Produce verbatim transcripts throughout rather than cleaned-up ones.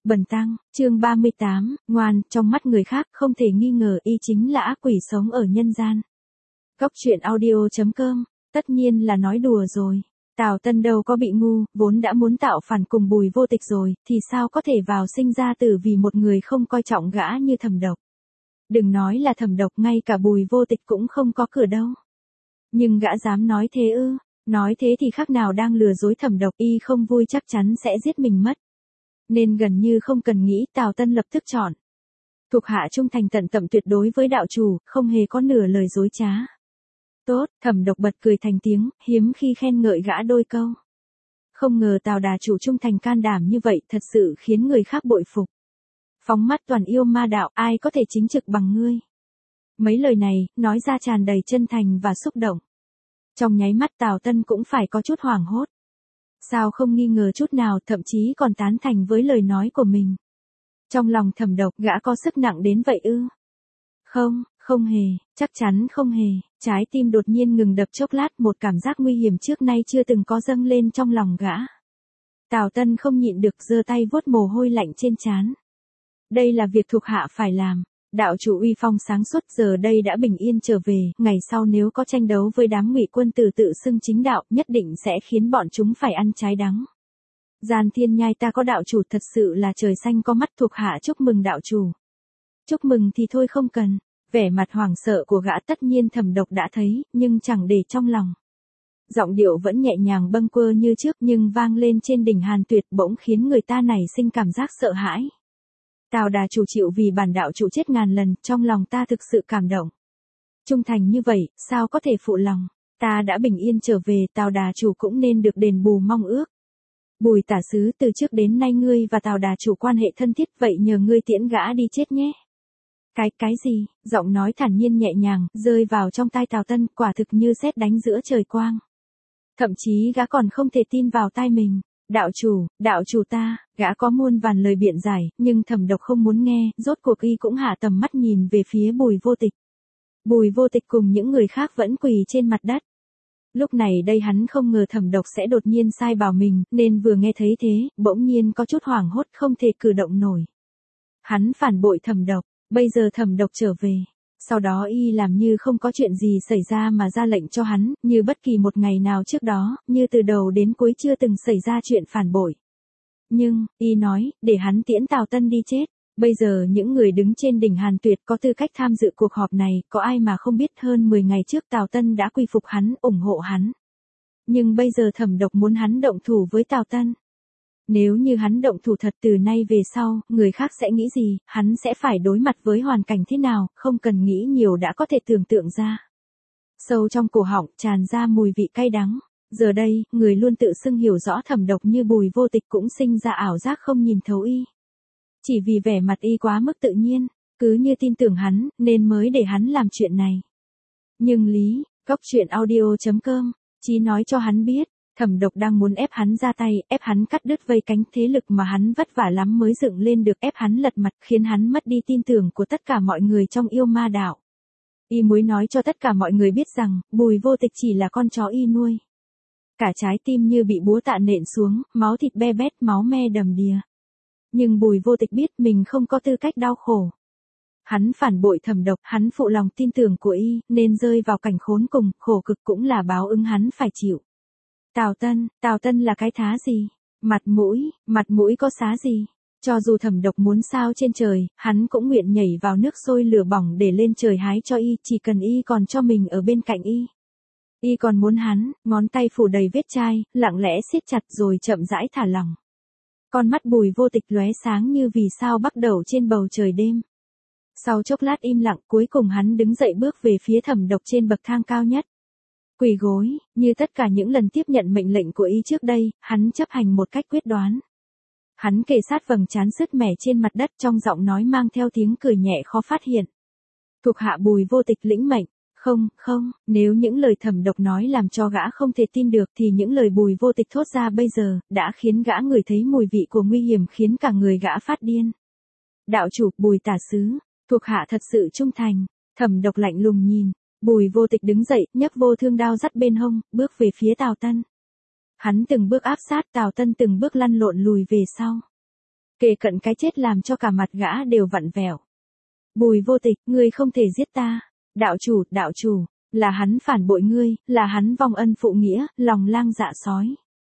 Bần tăng, chương ba mươi tám, ngoan, trong mắt người khác không thể nghi ngờ y chính là ác quỷ sống ở nhân gian. Góc truyện audio chấm com, tất nhiên là nói đùa rồi. Tào Tân đâu có bị ngu, vốn đã muốn tạo phản cùng Bùi Vô Tịch rồi, thì sao có thể vào sinh ra tử vì một người không coi trọng gã như Thẩm Độc. Đừng nói là Thẩm Độc, ngay cả Bùi Vô Tịch cũng không có cửa đâu. Nhưng gã dám nói thế ư, nói thế thì khác nào đang lừa dối Thẩm Độc, y không vui chắc chắn sẽ giết mình mất. Nên gần như không cần nghĩ, Tào Tân lập tức chọn. Thuộc hạ trung thành tận tậm tuyệt đối với đạo chủ, không hề có nửa lời dối trá. Tốt, Thẩm Độc bật cười thành tiếng, hiếm khi khen ngợi gã đôi câu. Không ngờ Tào đà chủ trung thành can đảm như vậy, thật sự khiến người khác bội phục. Phóng mắt toàn yêu ma đạo, ai có thể chính trực bằng ngươi. Mấy lời này, nói ra tràn đầy chân thành và xúc động. Trong nháy mắt Tào Tân cũng phải có chút hoảng hốt. Sao không nghi ngờ chút nào, thậm chí còn tán thành với lời nói của mình. Trong lòng Thẩm Độc, gã có sức nặng đến vậy ư? Không, không hề, chắc chắn không hề. Trái tim đột nhiên ngừng đập chốc lát, một cảm giác nguy hiểm trước nay chưa từng có dâng lên trong lòng gã. Tào Tân không nhịn được, giơ tay vuốt mồ hôi lạnh trên trán. Đây là việc thuộc hạ phải làm. Đạo chủ uy phong sáng suốt giờ đây đã bình yên trở về, ngày sau nếu có tranh đấu với đám Ngụy quân tử tự xưng chính đạo, nhất định sẽ khiến bọn chúng phải ăn trái đắng. Gian Thiên Nhai ta có đạo chủ, thật sự là trời xanh có mắt, thuộc hạ chúc mừng đạo chủ. Chúc mừng thì thôi không cần. Vẻ mặt hoảng sợ của gã tất nhiên Thẩm Độc đã thấy, nhưng chẳng để trong lòng. Giọng điệu vẫn nhẹ nhàng bâng quơ như trước, nhưng vang lên trên đỉnh Hàn Tuyệt bỗng khiến người ta nảy sinh cảm giác sợ hãi. Tào đà chủ chịu vì bản đạo chủ chết ngàn lần, trong lòng ta thực sự cảm động. Trung thành như vậy, sao có thể phụ lòng. Ta đã bình yên trở về, Tào đà chủ cũng nên được đền bù mong ước. Bùi tả sứ, từ trước đến nay ngươi và Tào đà chủ quan hệ thân thiết, vậy nhờ ngươi tiễn gã đi chết nhé. Cái, cái gì? Giọng nói thản nhiên nhẹ nhàng, rơi vào trong tai Tào Tân, quả thực như sét đánh giữa trời quang. Thậm chí gã còn không thể tin vào tai mình. Đạo chủ, đạo chủ ta, gã có muôn vàn lời biện giải, nhưng Thẩm Độc không muốn nghe, rốt cuộc y cũng hạ tầm mắt nhìn về phía Bùi Vô Tịch. Bùi Vô Tịch cùng những người khác vẫn quỳ trên mặt đất. Lúc này đây hắn không ngờ Thẩm Độc sẽ đột nhiên sai bảo mình, nên vừa nghe thấy thế, bỗng nhiên có chút hoảng hốt không thể cử động nổi. Hắn phản bội Thẩm Độc, bây giờ Thẩm Độc trở về. Sau đó y làm như không có chuyện gì xảy ra mà ra lệnh cho hắn, như bất kỳ một ngày nào trước đó, như từ đầu đến cuối chưa từng xảy ra chuyện phản bội. Nhưng, y nói, để hắn tiễn Tào Tân đi chết. Bây giờ những người đứng trên đỉnh Hàn Tuyệt có tư cách tham dự cuộc họp này, có ai mà không biết hơn mười ngày trước Tào Tân đã quy phục hắn, ủng hộ hắn. Nhưng bây giờ Thẩm Độc muốn hắn động thủ với Tào Tân. Nếu như hắn động thủ thật từ nay về sau, người khác sẽ nghĩ gì, hắn sẽ phải đối mặt với hoàn cảnh thế nào, không cần nghĩ nhiều đã có thể tưởng tượng ra. Sâu trong cổ họng tràn ra mùi vị cay đắng. Giờ đây, người luôn tự xưng hiểu rõ Thẩm Độc như Bùi Vô Tịch cũng sinh ra ảo giác không nhìn thấu y. Chỉ vì vẻ mặt y quá mức tự nhiên, cứ như tin tưởng hắn, nên mới để hắn làm chuyện này. Nhưng lý, góc truyện audio chấm com, chỉ nói cho hắn biết. Thẩm Độc đang muốn ép hắn ra tay, ép hắn cắt đứt vây cánh thế lực mà hắn vất vả lắm mới dựng lên được, ép hắn lật mặt, khiến hắn mất đi tin tưởng của tất cả mọi người trong yêu ma đạo. Y muốn nói cho tất cả mọi người biết rằng, Bùi Vô Tịch chỉ là con chó y nuôi. Cả trái tim như bị búa tạ nện xuống, máu thịt be bét, máu me đầm đìa. Nhưng Bùi Vô Tịch biết mình không có tư cách đau khổ. Hắn phản bội Thẩm Độc, hắn phụ lòng tin tưởng của y, nên rơi vào cảnh khốn cùng, khổ cực cũng là báo ứng hắn phải chịu. Tào Tân, Tào Tân là cái thá gì? Mặt mũi, mặt mũi có xá gì? Cho dù Thẩm Độc muốn sao trên trời, hắn cũng nguyện nhảy vào nước sôi lửa bỏng để lên trời hái cho y, chỉ cần y còn cho mình ở bên cạnh y. Y còn muốn hắn, ngón tay phủ đầy vết chai, lặng lẽ siết chặt rồi chậm rãi thả lỏng. Con mắt Bùi Vô Tịch lóe sáng như vì sao bắt đầu trên bầu trời đêm. Sau chốc lát im lặng, cuối cùng hắn đứng dậy bước về phía Thẩm Độc trên bậc thang cao nhất. Quỳ gối, như tất cả những lần tiếp nhận mệnh lệnh của y trước đây, hắn chấp hành một cách quyết đoán. Hắn kề sát vầng trán sứt mẻ trên mặt đất, trong giọng nói mang theo tiếng cười nhẹ khó phát hiện. Thuộc hạ Bùi Vô Tịch lĩnh mệnh. Không, không, nếu những lời Thẩm Độc nói làm cho gã không thể tin được thì những lời Bùi Vô Tịch thốt ra bây giờ, đã khiến gã ngửi thấy mùi vị của nguy hiểm, khiến cả người gã phát điên. Đạo chủ, Bùi tả sứ, thuộc hạ thật sự trung thành. Thẩm Độc lạnh lùng nhìn. Bùi Vô Tịch đứng dậy, nhấc vô thương đao dắt bên hông, bước về phía Tào Tân. Hắn từng bước áp sát, Tào Tân từng bước lăn lộn lùi về sau. Kề cận cái chết làm cho cả mặt gã đều vặn vẹo. Bùi Vô Tịch, ngươi không thể giết ta. Đạo chủ, đạo chủ, là hắn phản bội ngươi, là hắn vong ân phụ nghĩa, lòng lang dạ sói.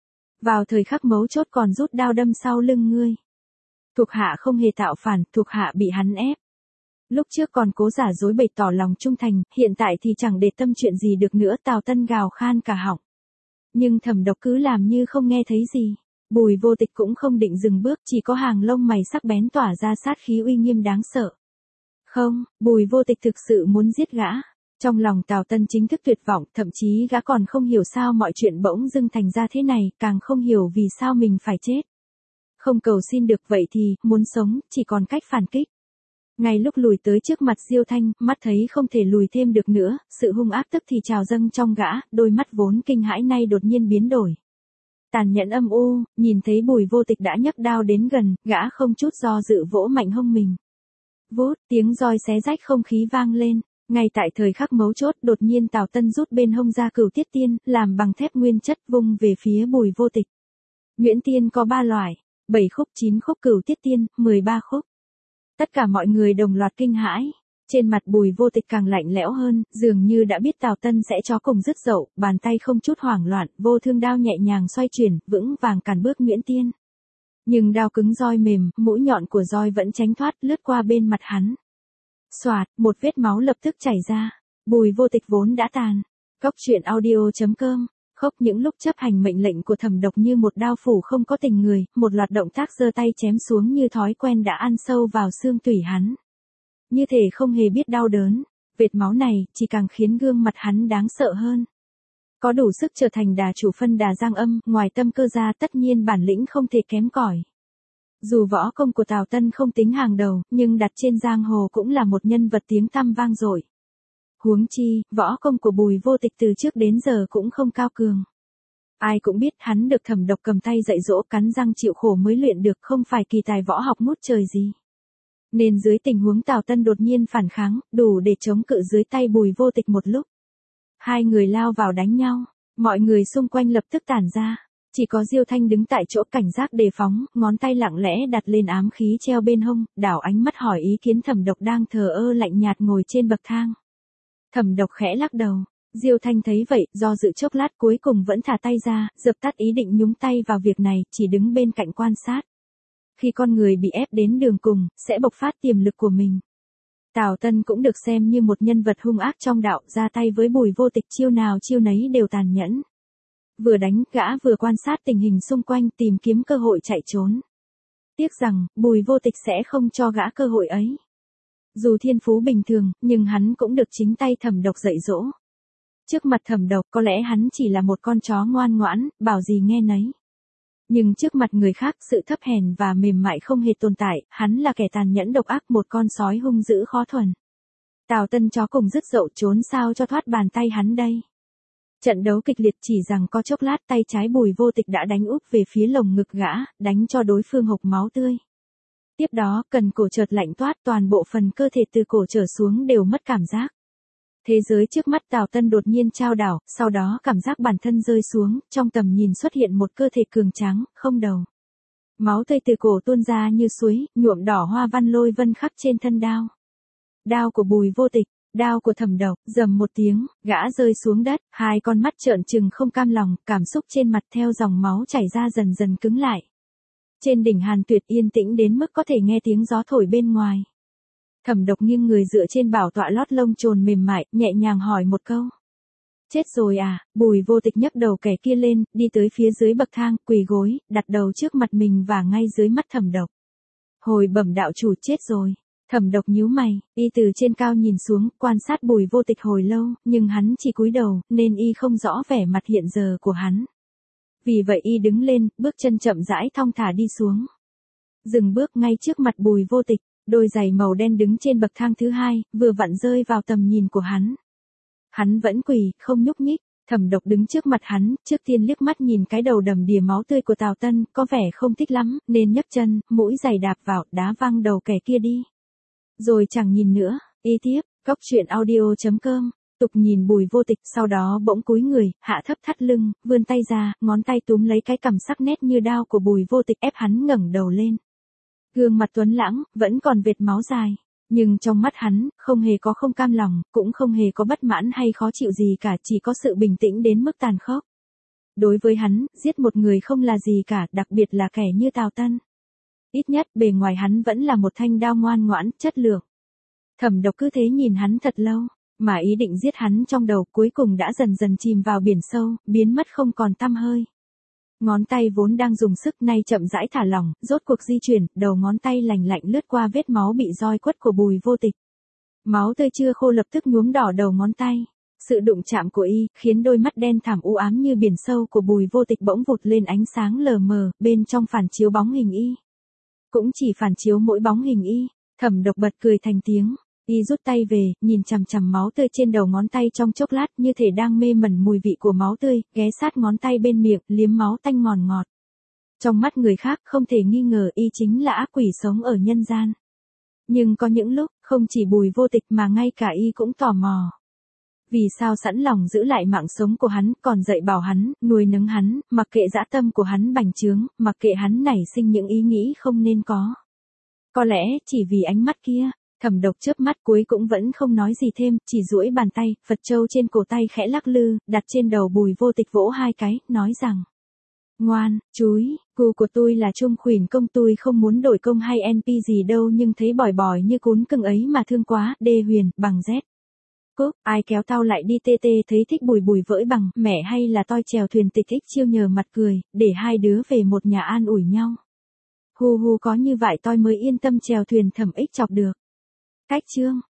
Vào thời khắc mấu chốt còn rút đao đâm sau lưng ngươi. Thuộc hạ không hề tạo phản, thuộc hạ bị hắn ép. Lúc trước còn cố giả dối bày tỏ lòng trung thành, hiện tại thì chẳng để tâm chuyện gì được nữa. Tào Tân gào khan cả họng. Nhưng Thẩm Độc cứ làm như không nghe thấy gì. Bùi Vô Tịch cũng không định dừng bước, chỉ có hàng lông mày sắc bén tỏa ra sát khí uy nghiêm đáng sợ. Không, Bùi Vô Tịch thực sự muốn giết gã. Trong lòng Tào Tân chính thức tuyệt vọng, thậm chí gã còn không hiểu sao mọi chuyện bỗng dưng thành ra thế này, càng không hiểu vì sao mình phải chết. Không cầu xin được vậy thì, muốn sống, chỉ còn cách phản kích. Ngay lúc lùi tới trước mặt Diêu Thanh, mắt thấy không thể lùi thêm được nữa, sự hung ác tức thì trào dâng trong gã, đôi mắt vốn kinh hãi nay đột nhiên biến đổi. Tàn nhẫn âm u, nhìn thấy Bùi Vô Tịch đã nhấc đao đến gần, gã không chút do dự vỗ mạnh hông mình. Vút, tiếng roi xé rách không khí vang lên. Ngay tại thời khắc mấu chốt, đột nhiên Tào Tân rút bên hông ra Cửu Tiết Tiên, làm bằng thép nguyên chất vung về phía Bùi Vô Tịch. Nhuyễn tiên có ba loại, bảy khúc, chín khúc Cửu Tiết Tiên, mười ba khúc. Tất cả mọi người đồng loạt kinh hãi. Trên mặt Bùi Vô Tịch càng lạnh lẽo hơn, dường như đã biết Tào Tân sẽ cho cùng dứt dậu, bàn tay không chút hoảng loạn, vô thương đao nhẹ nhàng xoay chuyển, vững vàng cản bước Nhuyễn Tiên. Nhưng đao cứng roi mềm, mũi nhọn của roi vẫn tránh thoát lướt qua bên mặt hắn. Xoạt, một vết máu lập tức chảy ra. Bùi Vô Tịch vốn đã tàn. Cốc truyện audio chấm com. Khóc những lúc chấp hành mệnh lệnh của Thẩm Độc như một đao phủ không có tình người, một loạt động tác giơ tay chém xuống như thói quen đã ăn sâu vào xương tủy hắn. Như thể không hề biết đau đớn, vệt máu này chỉ càng khiến gương mặt hắn đáng sợ hơn. Có đủ sức trở thành đà chủ phân đà giang âm, ngoài tâm cơ ra tất nhiên bản lĩnh không thể kém cỏi. Dù võ công của Tào Tân không tính hàng đầu, nhưng đặt trên giang hồ cũng là một nhân vật tiếng tăm vang dội. Huống chi, võ công của Bùi Vô Tịch từ trước đến giờ cũng không cao cường. Ai cũng biết hắn được Thẩm Độc cầm tay dạy dỗ cắn răng chịu khổ mới luyện được, không phải kỳ tài võ học ngút trời gì. Nên dưới tình huống Tào Tân đột nhiên phản kháng, đủ để chống cự dưới tay Bùi Vô Tịch một lúc. Hai người lao vào đánh nhau, mọi người xung quanh lập tức tản ra. Chỉ có Diêu Thanh đứng tại chỗ cảnh giác đề phóng, ngón tay lặng lẽ đặt lên ám khí treo bên hông, đảo ánh mắt hỏi ý kiến Thẩm Độc đang thờ ơ lạnh nhạt ngồi trên bậc thang. Thẩm Độc khẽ lắc đầu. Diêu Thanh thấy vậy, do dự chốc lát cuối cùng vẫn thả tay ra, dập tắt ý định nhúng tay vào việc này, chỉ đứng bên cạnh quan sát. Khi con người bị ép đến đường cùng, sẽ bộc phát tiềm lực của mình. Tào Tân cũng được xem như một nhân vật hung ác trong đạo, ra tay với Bùi Vô Tịch chiêu nào chiêu nấy đều tàn nhẫn. Vừa đánh, gã vừa quan sát tình hình xung quanh tìm kiếm cơ hội chạy trốn. Tiếc rằng, Bùi Vô Tịch sẽ không cho gã cơ hội ấy. Dù thiên phú bình thường, nhưng hắn cũng được chính tay Thẩm Độc dạy dỗ. Trước mặt Thẩm Độc có lẽ hắn chỉ là một con chó ngoan ngoãn, bảo gì nghe nấy. Nhưng trước mặt người khác sự thấp hèn và mềm mại không hề tồn tại, hắn là kẻ tàn nhẫn độc ác, một con sói hung dữ khó thuần. Tào Tân chó cùng dứt dậu trốn sao cho thoát bàn tay hắn đây. Trận đấu kịch liệt chỉ rằng có chốc lát tay trái Bùi Vô Tịch đã đánh úp về phía lồng ngực gã, đánh cho đối phương hộc máu tươi. Tiếp đó, cần cổ chợt lạnh toát, toàn bộ phần cơ thể từ cổ trở xuống đều mất cảm giác. Thế giới trước mắt Tào Tân đột nhiên chao đảo, sau đó cảm giác bản thân rơi xuống, trong tầm nhìn xuất hiện một cơ thể cường tráng, không đầu. Máu tươi từ cổ tuôn ra như suối, nhuộm đỏ hoa văn lôi vân khắc trên thân đao. Đao của Bùi Vô Tịch, đao của Thẩm Độc, rầm một tiếng, gã rơi xuống đất, hai con mắt trợn trừng không cam lòng, cảm xúc trên mặt theo dòng máu chảy ra dần dần cứng lại. Trên đỉnh Hàn Tuyệt yên tĩnh đến mức có thể nghe tiếng gió thổi bên ngoài. Thẩm Độc nghiêng người dựa trên bảo tọa lót lông trồn mềm mại, nhẹ nhàng hỏi một câu. Chết rồi à? Bùi Vô Tịch nhấc đầu kẻ kia lên, đi tới phía dưới bậc thang, quỳ gối, đặt đầu trước mặt mình và ngay dưới mắt Thẩm Độc. Hồi bẩm đạo chủ, chết rồi. Thẩm Độc nhíu mày, y từ trên cao nhìn xuống, quan sát Bùi Vô Tịch hồi lâu, nhưng hắn chỉ cúi đầu, nên y không rõ vẻ mặt hiện giờ của hắn. Vì vậy y đứng lên, bước chân chậm rãi thong thả đi xuống. Dừng bước ngay trước mặt Bùi Vô Tịch, đôi giày màu đen đứng trên bậc thang thứ hai, vừa vặn rơi vào tầm nhìn của hắn. Hắn vẫn quỳ, không nhúc nhích. Thẩm Độc đứng trước mặt hắn, trước tiên liếc mắt nhìn cái đầu đầm đìa máu tươi của Tào Tân, có vẻ không thích lắm, nên nhấc chân, mũi giày đạp vào, đá văng đầu kẻ kia đi. Rồi chẳng nhìn nữa, y tiếp, cốc truyện audio chấm com, tục nhìn Bùi Vô Tịch, sau đó bỗng cúi người, hạ thấp thắt lưng, vươn tay ra, ngón tay túm lấy cái cằm sắc nét như đao của Bùi Vô Tịch ép hắn ngẩng đầu lên. Gương mặt tuấn lãng, vẫn còn vệt máu dài. Nhưng trong mắt hắn, không hề có không cam lòng, cũng không hề có bất mãn hay khó chịu gì cả, chỉ có sự bình tĩnh đến mức tàn khốc. Đối với hắn, giết một người không là gì cả, đặc biệt là kẻ như Tào Tân. Ít nhất bề ngoài hắn vẫn là một thanh đao ngoan ngoãn, chất lượng. Thẩm Độc cứ thế nhìn hắn thật lâu, mà ý định giết hắn trong đầu cuối cùng đã dần dần chìm vào biển sâu, biến mất không còn tăm hơi. Ngón tay vốn đang dùng sức nay chậm rãi thả lỏng, rốt cuộc di chuyển, đầu ngón tay lành lạnh lướt qua vết máu bị roi quất của Bùi Vô Tịch. Máu tươi chưa khô lập tức nhuốm đỏ đầu ngón tay. Sự đụng chạm của y, khiến đôi mắt đen thẳm u ám như biển sâu của Bùi Vô Tịch bỗng vụt lên ánh sáng lờ mờ, bên trong phản chiếu bóng hình y. Cũng chỉ phản chiếu mỗi bóng hình y, Thẩm Độc bật cười thành tiếng. Y rút tay về, nhìn chằm chằm máu tươi trên đầu ngón tay trong chốc lát như thể đang mê mẩn mùi vị của máu tươi, ghé sát ngón tay bên miệng, liếm máu tanh ngọt ngọt. Trong mắt người khác không thể nghi ngờ y chính là ác quỷ sống ở nhân gian. Nhưng có những lúc, không chỉ Bùi Vô Tịch mà ngay cả y cũng tò mò. Vì sao sẵn lòng giữ lại mạng sống của hắn, còn dạy bảo hắn, nuôi nấng hắn, mặc kệ dã tâm của hắn bành trướng, mặc kệ hắn nảy sinh những ý nghĩ không nên có. Có lẽ, chỉ vì ánh mắt kia. Thẩm Độc chớp mắt cuối cũng vẫn không nói gì thêm, chỉ duỗi bàn tay, Phật châu trên cổ tay khẽ lắc lư, đặt trên đầu Bùi Vô Tịch vỗ hai cái, nói rằng: Ngoan, chúi, cu của tôi là Trung Khuyển công, tôi không muốn đổi công hay en pê gì đâu, nhưng thấy bỏi bỏi như cún cưng ấy mà thương quá, Đê Huyền, bằng Z. Cúc, ai kéo tao lại đi tê tê, thấy thích Bùi Bùi vỡi bằng, mẹ hay là toi chèo thuyền tịch thích chiêu nhờ mặt cười, để hai đứa về một nhà an ủi nhau. Hu hu, có như vậy tôi mới yên tâm chèo thuyền thẩm ích chọc được. Cách chương